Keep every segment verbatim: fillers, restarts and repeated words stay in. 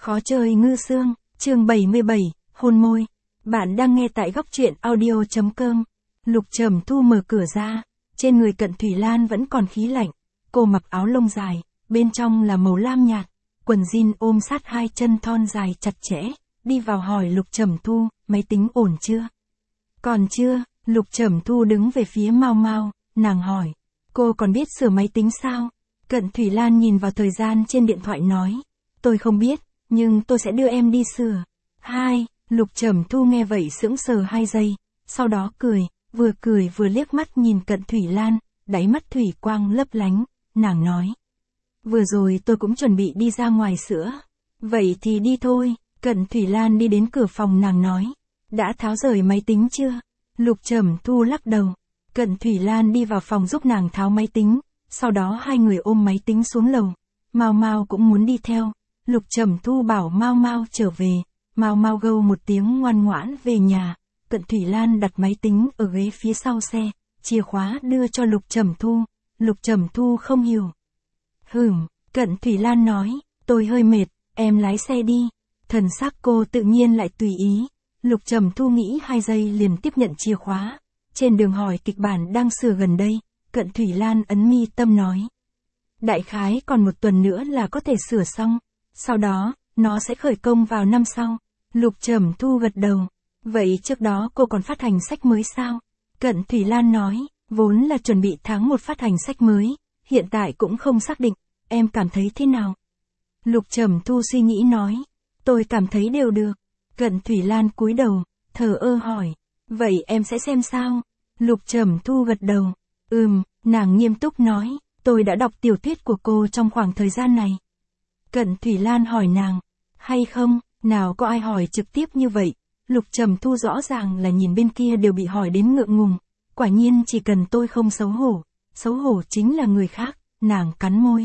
Khó chơi ngư xương, chương bảy mươi bảy, hôn môi. Bạn đang nghe tại góc truyện audio chấm com. Lục Trầm Thu mở cửa ra, trên người Cận Thủy Lan vẫn còn khí lạnh. Cô mặc áo lông dài, bên trong là màu lam nhạt, quần jean ôm sát hai chân thon dài chặt chẽ, đi vào hỏi Lục Trầm Thu, máy tính ổn chưa? Còn chưa, Lục Trầm Thu đứng về phía Mao Mao, nàng hỏi, cô còn biết sửa máy tính sao? Cận Thủy Lan nhìn vào thời gian trên điện thoại nói, tôi không biết, nhưng tôi sẽ đưa em đi sửa. Hai, Lục Trầm Thu nghe vậy sững sờ hai giây, sau đó cười, vừa cười vừa liếc mắt nhìn Cận Thủy Lan, đáy mắt thủy quang lấp lánh, nàng nói. Vừa rồi tôi cũng chuẩn bị đi ra ngoài sữa. Vậy thì đi thôi, Cận Thủy Lan đi đến cửa phòng nàng nói. Đã tháo rời máy tính chưa? Lục Trầm Thu lắc đầu. Cận Thủy Lan đi vào phòng giúp nàng tháo máy tính, sau đó hai người ôm máy tính xuống lầu. Mao Mao cũng muốn đi theo. Lục Trầm Thu bảo Mao Mao trở về. Mao Mao gâu một tiếng ngoan ngoãn về nhà. Cận Thủy Lan đặt máy tính ở ghế phía sau xe, chìa khóa đưa cho Lục Trầm Thu. Lục Trầm Thu không hiểu. Hửm, Cận Thủy Lan nói, tôi hơi mệt, em lái xe đi. Thần sắc cô tự nhiên lại tùy ý. Lục Trầm Thu nghĩ hai giây liền tiếp nhận chìa khóa. Trên đường hỏi kịch bản đang sửa gần đây, Cận Thủy Lan ấn mi tâm nói. Đại khái còn một tuần nữa là có thể sửa xong. Sau đó, nó sẽ khởi công vào năm sau. Lục Trầm Thu gật đầu. Vậy trước đó cô còn phát hành sách mới sao? Cận Thủy Lan nói, vốn là chuẩn bị tháng một phát hành sách mới, hiện tại cũng không xác định, em cảm thấy thế nào? Lục Trầm Thu suy nghĩ nói, tôi cảm thấy đều được. Cận Thủy Lan cúi đầu, thờ ơ hỏi, vậy em sẽ xem sao? Lục Trầm Thu gật đầu, ừm, nàng nghiêm túc nói, tôi đã đọc tiểu thuyết của cô trong khoảng thời gian này. Cận Thủy Lan hỏi nàng, hay không, nào có ai hỏi trực tiếp như vậy? Lục Trầm Thu rõ ràng là nhìn bên kia đều bị hỏi đến ngượng ngùng, quả nhiên chỉ cần tôi không xấu hổ, xấu hổ chính là người khác, nàng cắn môi.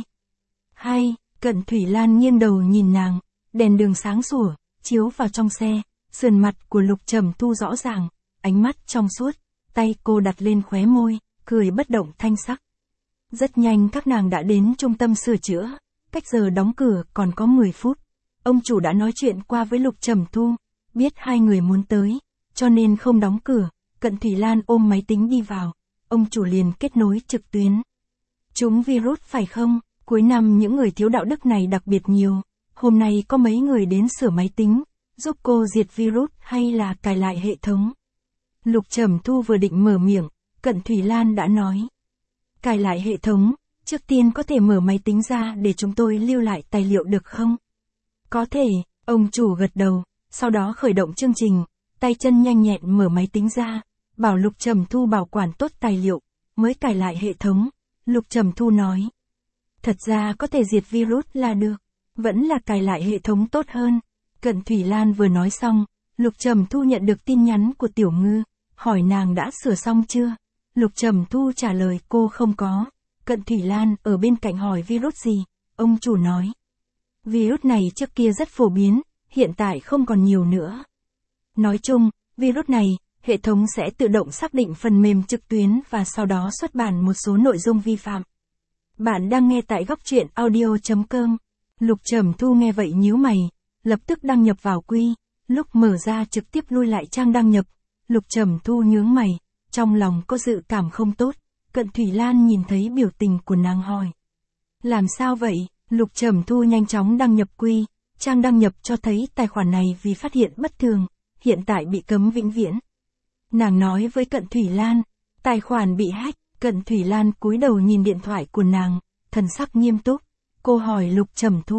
Hay, Cận Thủy Lan nghiêng đầu nhìn nàng, đèn đường sáng sủa, chiếu vào trong xe, sườn mặt của Lục Trầm Thu rõ ràng, ánh mắt trong suốt, tay cô đặt lên khóe môi, cười bất động thanh sắc. Rất nhanh các nàng đã đến trung tâm sửa chữa, cách giờ đóng cửa còn có mười phút. Ông chủ đã nói chuyện qua với Lục Trầm Thu, biết hai người muốn tới, cho nên không đóng cửa. Cận Thủy Lan ôm máy tính đi vào, ông chủ liền kết nối trực tuyến. Chúng virus phải không? Cuối năm những người thiếu đạo đức này đặc biệt nhiều, hôm nay có mấy người đến sửa máy tính, giúp cô diệt virus hay là cài lại hệ thống. Lục Trầm Thu vừa định mở miệng, Cận Thủy Lan đã nói. Cài lại hệ thống, trước tiên có thể mở máy tính ra để chúng tôi lưu lại tài liệu được không? Có thể, ông chủ gật đầu, sau đó khởi động chương trình, tay chân nhanh nhẹn mở máy tính ra, bảo Lục Trầm Thu bảo quản tốt tài liệu, mới cài lại hệ thống. Lục Trầm Thu nói. Thật ra có thể diệt virus là được, vẫn là cài lại hệ thống tốt hơn. Cận Thủy Lan vừa nói xong, Lục Trầm Thu nhận được tin nhắn của Tiểu Ngư, hỏi nàng đã sửa xong chưa? Lục Trầm Thu trả lời cô không có. Cận Thủy Lan ở bên cạnh hỏi virus gì? Ông chủ nói. Virus này trước kia rất phổ biến, hiện tại không còn nhiều nữa. Nói chung, virus này, hệ thống sẽ tự động xác định phần mềm trực tuyến và sau đó xuất bản một số nội dung vi phạm. Bạn đang nghe tại góc truyện audio chấm com. Lục Trầm Thu nghe vậy nhíu mày, lập tức đăng nhập vào quy, lúc mở ra trực tiếp lui lại trang đăng nhập. Lục Trầm Thu nhướng mày, trong lòng có dự cảm không tốt. Cận Thủy Lan nhìn thấy biểu tình của nàng hỏi. Làm sao vậy? Lục Trầm Thu nhanh chóng đăng nhập quy, trang đăng nhập cho thấy tài khoản này vì phát hiện bất thường, hiện tại bị cấm vĩnh viễn. Nàng nói với Cận Thủy Lan, tài khoản bị hack. Cận Thủy Lan cúi đầu nhìn điện thoại của nàng, thần sắc nghiêm túc. Cô hỏi Lục Trầm Thu.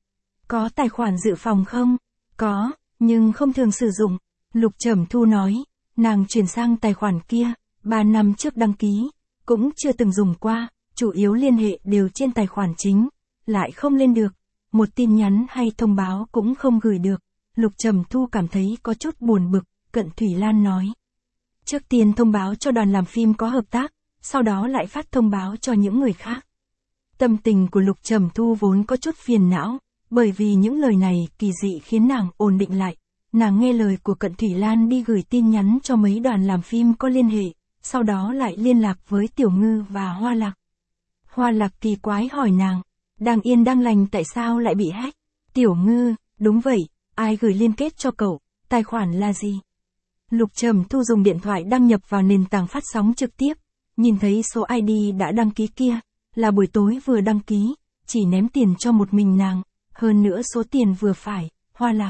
Có tài khoản dự phòng không? Có, nhưng không thường sử dụng. Lục Trầm Thu nói, nàng chuyển sang tài khoản kia, ba năm trước đăng ký, cũng chưa từng dùng qua, chủ yếu liên hệ đều trên tài khoản chính, lại không lên được. Một tin nhắn hay thông báo cũng không gửi được. Lục Trầm Thu cảm thấy có chút buồn bực. Cận Thủy Lan nói. Trước tiên thông báo cho đoàn làm phim có hợp tác, sau đó lại phát thông báo cho những người khác. Tâm tình của Lục Trầm Thu vốn có chút phiền não, bởi vì những lời này kỳ dị khiến nàng ổn định lại. Nàng nghe lời của Cận Thủy Lan đi gửi tin nhắn cho mấy đoàn làm phim có liên hệ, sau đó lại liên lạc với Tiểu Ngư và Hoa Lạc. Hoa Lạc kỳ quái hỏi nàng, đang yên đang lành tại sao lại bị hack? Tiểu Ngư, Đúng vậy, ai gửi liên kết cho cậu, tài khoản là gì? Lục Trầm Thu dùng điện thoại đăng nhập vào nền tảng phát sóng trực tiếp, nhìn thấy số i đê đã đăng ký kia, là buổi tối vừa đăng ký, chỉ ném tiền cho một mình nàng, hơn nữa số tiền vừa phải, Hoa Lạc.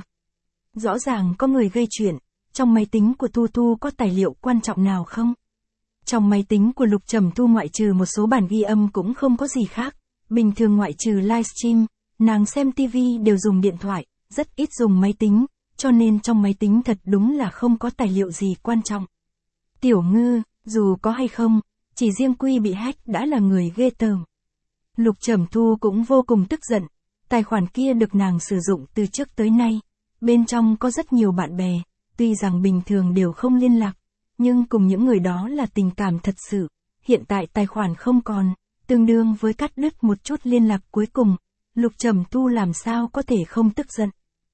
Rõ ràng có người gây chuyện, trong máy tính của Thu Thu có tài liệu quan trọng nào không? Trong máy tính của Lục Trầm Thu ngoại trừ một số bản ghi âm cũng không có gì khác, bình thường ngoại trừ livestream, nàng xem tivi đều dùng điện thoại, rất ít dùng máy tính, cho nên trong máy tính thật đúng là không có tài liệu gì quan trọng. Tiểu Ngư, dù có hay không, chỉ riêng Quy bị hack đã là người ghê tởm. Lục Trầm Thu cũng vô cùng tức giận, tài khoản kia được nàng sử dụng từ trước tới nay, bên trong có rất nhiều bạn bè, tuy rằng bình thường đều không liên lạc, nhưng cùng những người đó là tình cảm thật sự, hiện tại tài khoản không còn, tương đương với cắt đứt một chút liên lạc cuối cùng, Lục Trầm Thu làm sao có thể không tức giận.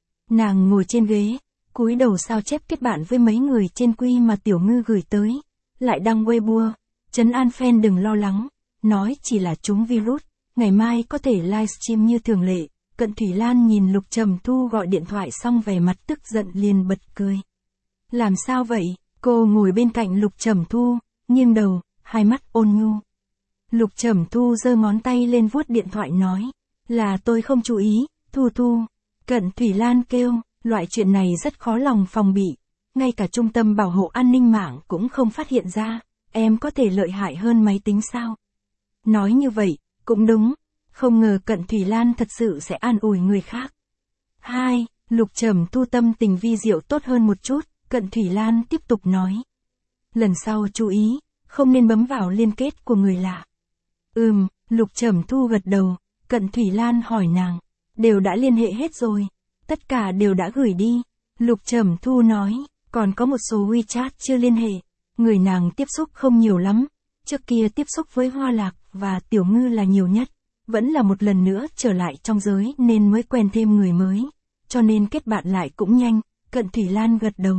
Nàng ngồi trên ghế, cúi đầu sao chép kết bạn với mấy người trên Quy mà Tiểu Ngư gửi tới, lại đăng Weibo, trấn an fan đừng lo lắng, nói chỉ là trúng virus, ngày mai có thể livestream như thường lệ. Cận Thủy Lan nhìn Lục Trầm Thu gọi điện thoại xong vẻ mặt tức giận liền bật cười. Làm sao vậy? Cô ngồi bên cạnh Lục Trầm Thu, nghiêng đầu, hai mắt ôn nhu. Lục Trầm Thu giơ ngón tay lên vuốt điện thoại nói, là tôi không chú ý, Thu Thu. Cận Thủy Lan kêu, loại chuyện này rất khó lòng phòng bị, ngay cả trung tâm bảo hộ an ninh mạng cũng không phát hiện ra, em có thể lợi hại hơn máy tính sao? Nói như vậy, cũng đúng, không ngờ Cận Thủy Lan thật sự sẽ an ủi người khác. Hai, Lục Trầm Thu tâm tình vi diệu tốt hơn một chút, Cận Thủy Lan tiếp tục nói. Lần sau chú ý, không nên bấm vào liên kết của người lạ. Ừm, Lục Trầm Thu gật đầu, Cận Thủy Lan hỏi nàng, đều đã liên hệ hết rồi, tất cả đều đã gửi đi. Lục Trầm Thu nói, còn có một số WeChat chưa liên hệ, người nàng tiếp xúc không nhiều lắm, trước kia tiếp xúc với Hoa Lạc và Tiểu Ngư là nhiều nhất, vẫn là một lần nữa trở lại trong giới nên mới quen thêm người mới, cho nên kết bạn lại cũng nhanh. Cận Thủy Lan gật đầu.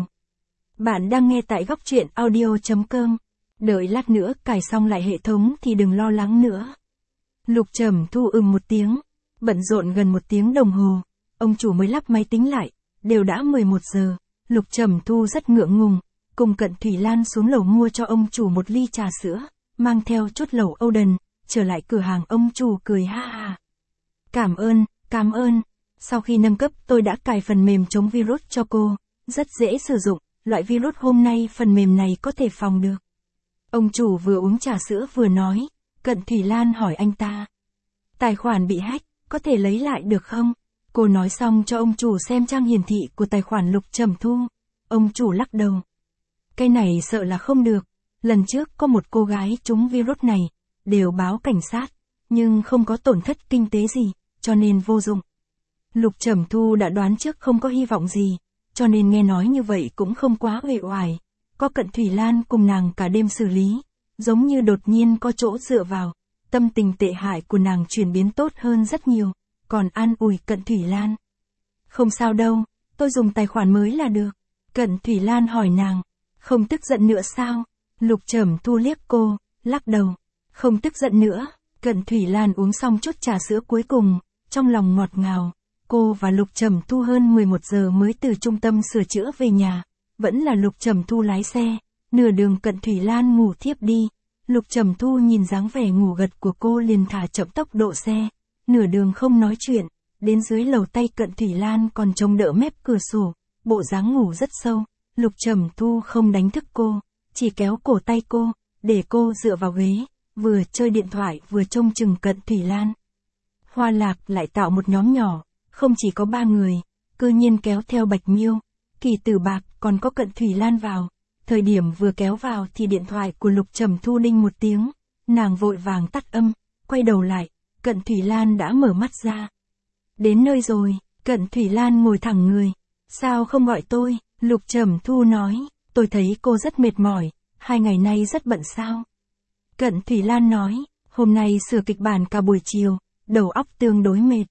Bạn đang nghe tại góc truyện audio chấm com, đợi lát nữa cài xong lại hệ thống thì đừng lo lắng nữa. Lục Trầm Thu ừm một tiếng, bận rộn gần một tiếng đồng hồ, ông chủ mới lắp máy tính lại, đều đã mười một giờ, Lục Trầm Thu rất ngượng ngùng, cùng Cận Thủy Lan xuống lầu mua cho ông chủ một ly trà sữa, mang theo chút lẩu Âu Đần, trở lại cửa hàng ông chủ cười ha ha. Cảm ơn, cảm ơn, sau khi nâng cấp tôi đã cài phần mềm chống virus cho cô, rất dễ sử dụng, loại virus hôm nay phần mềm này có thể phòng được. Ông chủ vừa uống trà sữa vừa nói, Cận Thủy Lan hỏi anh ta. Tài khoản bị hack, có thể lấy lại được không? Cô nói xong cho ông chủ xem trang hiển thị của tài khoản Lục Trầm Thu. Ông chủ lắc đầu. Cái này sợ là không được, lần trước có một cô gái trúng virus này, đều báo cảnh sát, nhưng không có tổn thất kinh tế gì, cho nên vô dụng. Lục Trầm Thu đã đoán trước không có hy vọng gì, cho nên nghe nói như vậy cũng không quá uể oải. Có Cận Thủy Lan cùng nàng cả đêm xử lý, giống như đột nhiên có chỗ dựa vào, tâm tình tệ hại của nàng chuyển biến tốt hơn rất nhiều, còn an ủi Cận Thủy Lan. Không sao đâu, tôi dùng tài khoản mới là được. Cận Thủy Lan hỏi nàng, không tức giận nữa sao? Lục Trầm Thu liếc cô, lắc đầu, không tức giận nữa. Cận Thủy Lan uống xong chút trà sữa cuối cùng, trong lòng ngọt ngào. Cô và Lục Trầm Thu hơn mười một giờ mới từ trung tâm sửa chữa về nhà, vẫn là Lục Trầm Thu lái xe, nửa đường Cận Thủy Lan ngủ thiếp đi. Lục Trầm Thu nhìn dáng vẻ ngủ gật của cô liền thả chậm tốc độ xe, nửa đường không nói chuyện, đến dưới lầu tay Cận Thủy Lan còn trông đỡ mép cửa sổ, bộ dáng ngủ rất sâu. Lục Trầm Thu không đánh thức cô, chỉ kéo cổ tay cô, để cô dựa vào ghế, vừa chơi điện thoại vừa trông chừng Cận Thủy Lan. Hoa Lạc lại tạo một nhóm nhỏ, không chỉ có ba người, cư nhiên kéo theo Bạch Miêu, Kỳ Tử Bạc còn có Cận Thủy Lan vào. Thời điểm vừa kéo vào thì điện thoại của Lục Trầm Thu đinh một tiếng, nàng vội vàng tắt âm, quay đầu lại, Cận Thủy Lan đã mở mắt ra. Đến nơi rồi, Cận Thủy Lan ngồi thẳng người. Sao không gọi tôi? Lục Trầm Thu nói, tôi thấy cô rất mệt mỏi, hai ngày nay rất bận sao? Cận Thủy Lan nói, hôm nay sửa kịch bản cả buổi chiều, đầu óc tương đối mệt.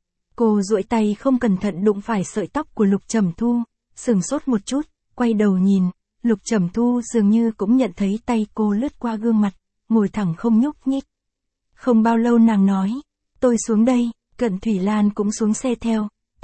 Cô duỗi tay không cẩn thận đụng phải sợi tóc của Lục Trầm Thu, sửng sốt một chút, quay đầu nhìn, Lục Trầm Thu dường như cũng nhận thấy tay cô lướt qua gương mặt, ngồi thẳng không nhúc nhích. Không bao lâu nàng nói, tôi xuống đây, Cận Thủy Lan cũng xuống xe theo,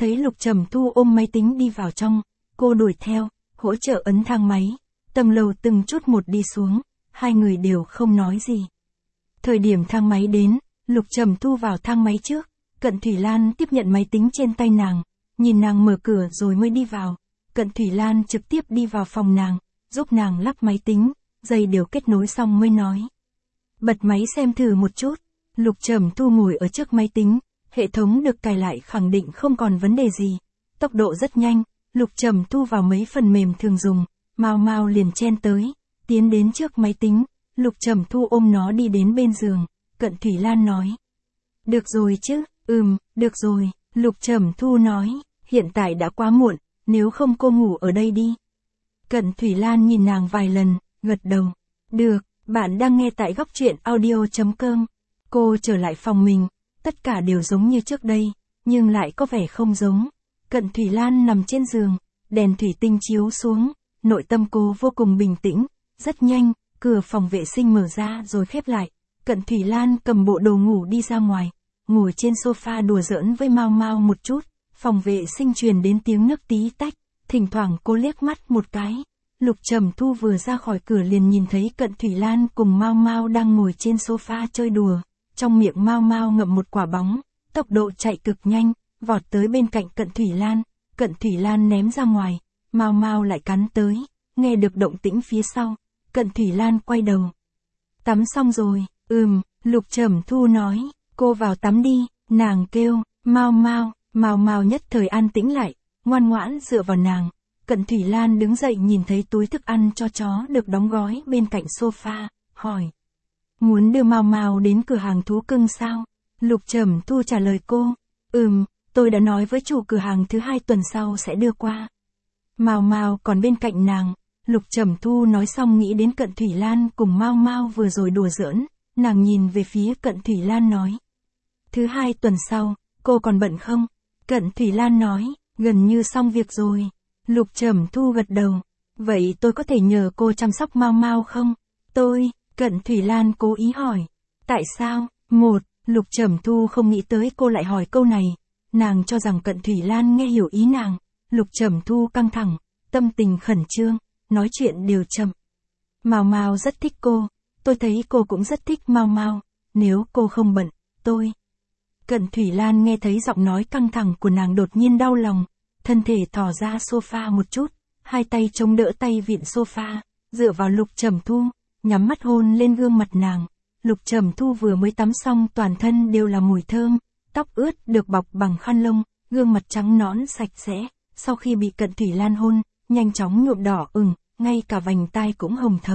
Thấy Lục Trầm Thu ôm máy tính đi vào trong, cô đuổi theo, hỗ trợ ấn thang máy. Tầng lầu từng chút một đi xuống, hai người đều không nói gì. Thời điểm thang máy đến, Lục Trầm Thu vào thang máy trước, Cận Thủy Lan tiếp nhận máy tính trên tay nàng, nhìn nàng mở cửa rồi mới đi vào. Cận Thủy Lan trực tiếp đi vào phòng nàng, giúp nàng lắp máy tính, dây đều kết nối xong mới nói. Bật máy xem thử một chút. Lục Trầm Thu ngồi ở trước máy tính, hệ thống được cài lại khẳng định không còn vấn đề gì. Tốc độ rất nhanh, Lục Trầm Thu vào mấy phần mềm thường dùng, Mao Mao liền chen tới, tiến đến trước máy tính, Lục Trầm Thu ôm nó đi đến bên giường, Cận Thủy Lan nói. Được rồi chứ, ừm, được rồi, Lục Trầm Thu nói, hiện tại đã quá muộn, nếu không cô ngủ ở đây đi. Cận Thủy Lan nhìn nàng vài lần, gật đầu. Được, bạn đang nghe tại góc truyện audio chấm com. Cô trở lại phòng mình, tất cả đều giống như trước đây, nhưng lại có vẻ không giống. Cận Thủy Lan nằm trên giường, đèn thủy tinh chiếu xuống, nội tâm cô vô cùng bình tĩnh, rất nhanh, cửa phòng vệ sinh mở ra rồi khép lại. Cận Thủy Lan cầm bộ đồ ngủ đi ra ngoài, ngồi trên sofa đùa giỡn với Mao Mao một chút, phòng vệ sinh truyền đến tiếng nước tí tách, thỉnh thoảng cô liếc mắt một cái. Lục Trầm Thu vừa ra khỏi cửa liền nhìn thấy Cận Thủy Lan cùng Mao Mao đang ngồi trên sofa chơi đùa, trong miệng Mao Mao ngậm một quả bóng, tốc độ chạy cực nhanh, vọt tới bên cạnh Cận Thủy Lan, Cận Thủy Lan ném ra ngoài, Mao Mao lại cắn tới, nghe được động tĩnh phía sau, Cận Thủy Lan quay đầu. Tắm xong rồi, ừm, Lục Trầm Thu nói, cô vào tắm đi, nàng kêu, Mao Mao, Mao Mao nhất thời an tĩnh lại, ngoan ngoãn dựa vào nàng. Cận Thủy Lan đứng dậy nhìn thấy túi thức ăn cho chó được đóng gói bên cạnh sofa, hỏi. Muốn đưa Mao Mao đến cửa hàng thú cưng sao? Lục Trầm Thu trả lời cô, ừm, tôi đã nói với chủ cửa hàng thứ hai tuần sau sẽ đưa qua. Mao Mao còn bên cạnh nàng, Lục Trầm Thu nói xong nghĩ đến Cận Thủy Lan cùng Mao Mao vừa rồi đùa giỡn, nàng nhìn về phía Cận Thủy Lan nói. Thứ hai tuần sau, cô còn bận không? Cận Thủy Lan nói, gần như xong việc rồi. Lục Trầm Thu gật đầu, vậy tôi có thể nhờ cô chăm sóc Mao Mao không? Tôi, Cận Thủy Lan cố ý hỏi. Tại sao? Một, Lục Trầm Thu không nghĩ tới cô lại hỏi câu này, nàng cho rằng Cận Thủy Lan nghe hiểu ý nàng. Lục Trầm Thu căng thẳng, tâm tình khẩn trương, nói chuyện đều chậm. Mao Mao rất thích cô, tôi thấy cô cũng rất thích Mao Mao, nếu cô không bận, tôi. Cận Thủy Lan nghe thấy giọng nói căng thẳng của nàng đột nhiên đau lòng, thân thể thò ra sofa một chút, hai tay chống đỡ tay vịn sofa, dựa vào Lục Trầm Thu, nhắm mắt hôn lên gương mặt nàng. Lục Trầm Thu vừa mới tắm xong toàn thân đều là mùi thơm, tóc ướt được bọc bằng khăn lông, gương mặt trắng nõn sạch sẽ, sau khi bị Cận Thủy Lan hôn, nhanh chóng nhuộm đỏ ửng, ngay cả vành tai cũng hồng thấu.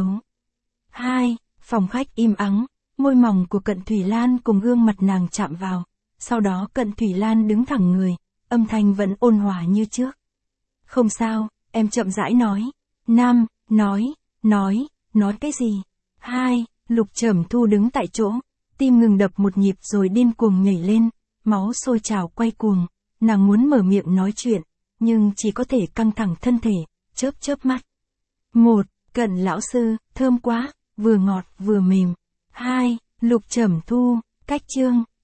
Hai, phòng khách im ắng, môi mỏng của Cận Thủy Lan cùng gương mặt nàng chạm vào, sau đó Cận Thủy Lan đứng thẳng người, âm thanh vẫn ôn hòa như trước. Không sao, em chậm rãi nói. Nam, nói, nói, nói cái gì? Hai, Lục Trầm Thu đứng tại chỗ, tim ngừng đập một nhịp rồi điên cuồng nhảy lên, máu sôi trào quay cuồng, nàng muốn mở miệng nói chuyện, nhưng chỉ có thể căng thẳng thân thể, chớp chớp mắt. Một, Cận lão sư, thơm quá, vừa ngọt vừa mềm. Hai, Lục Trầm Thu, cách chương.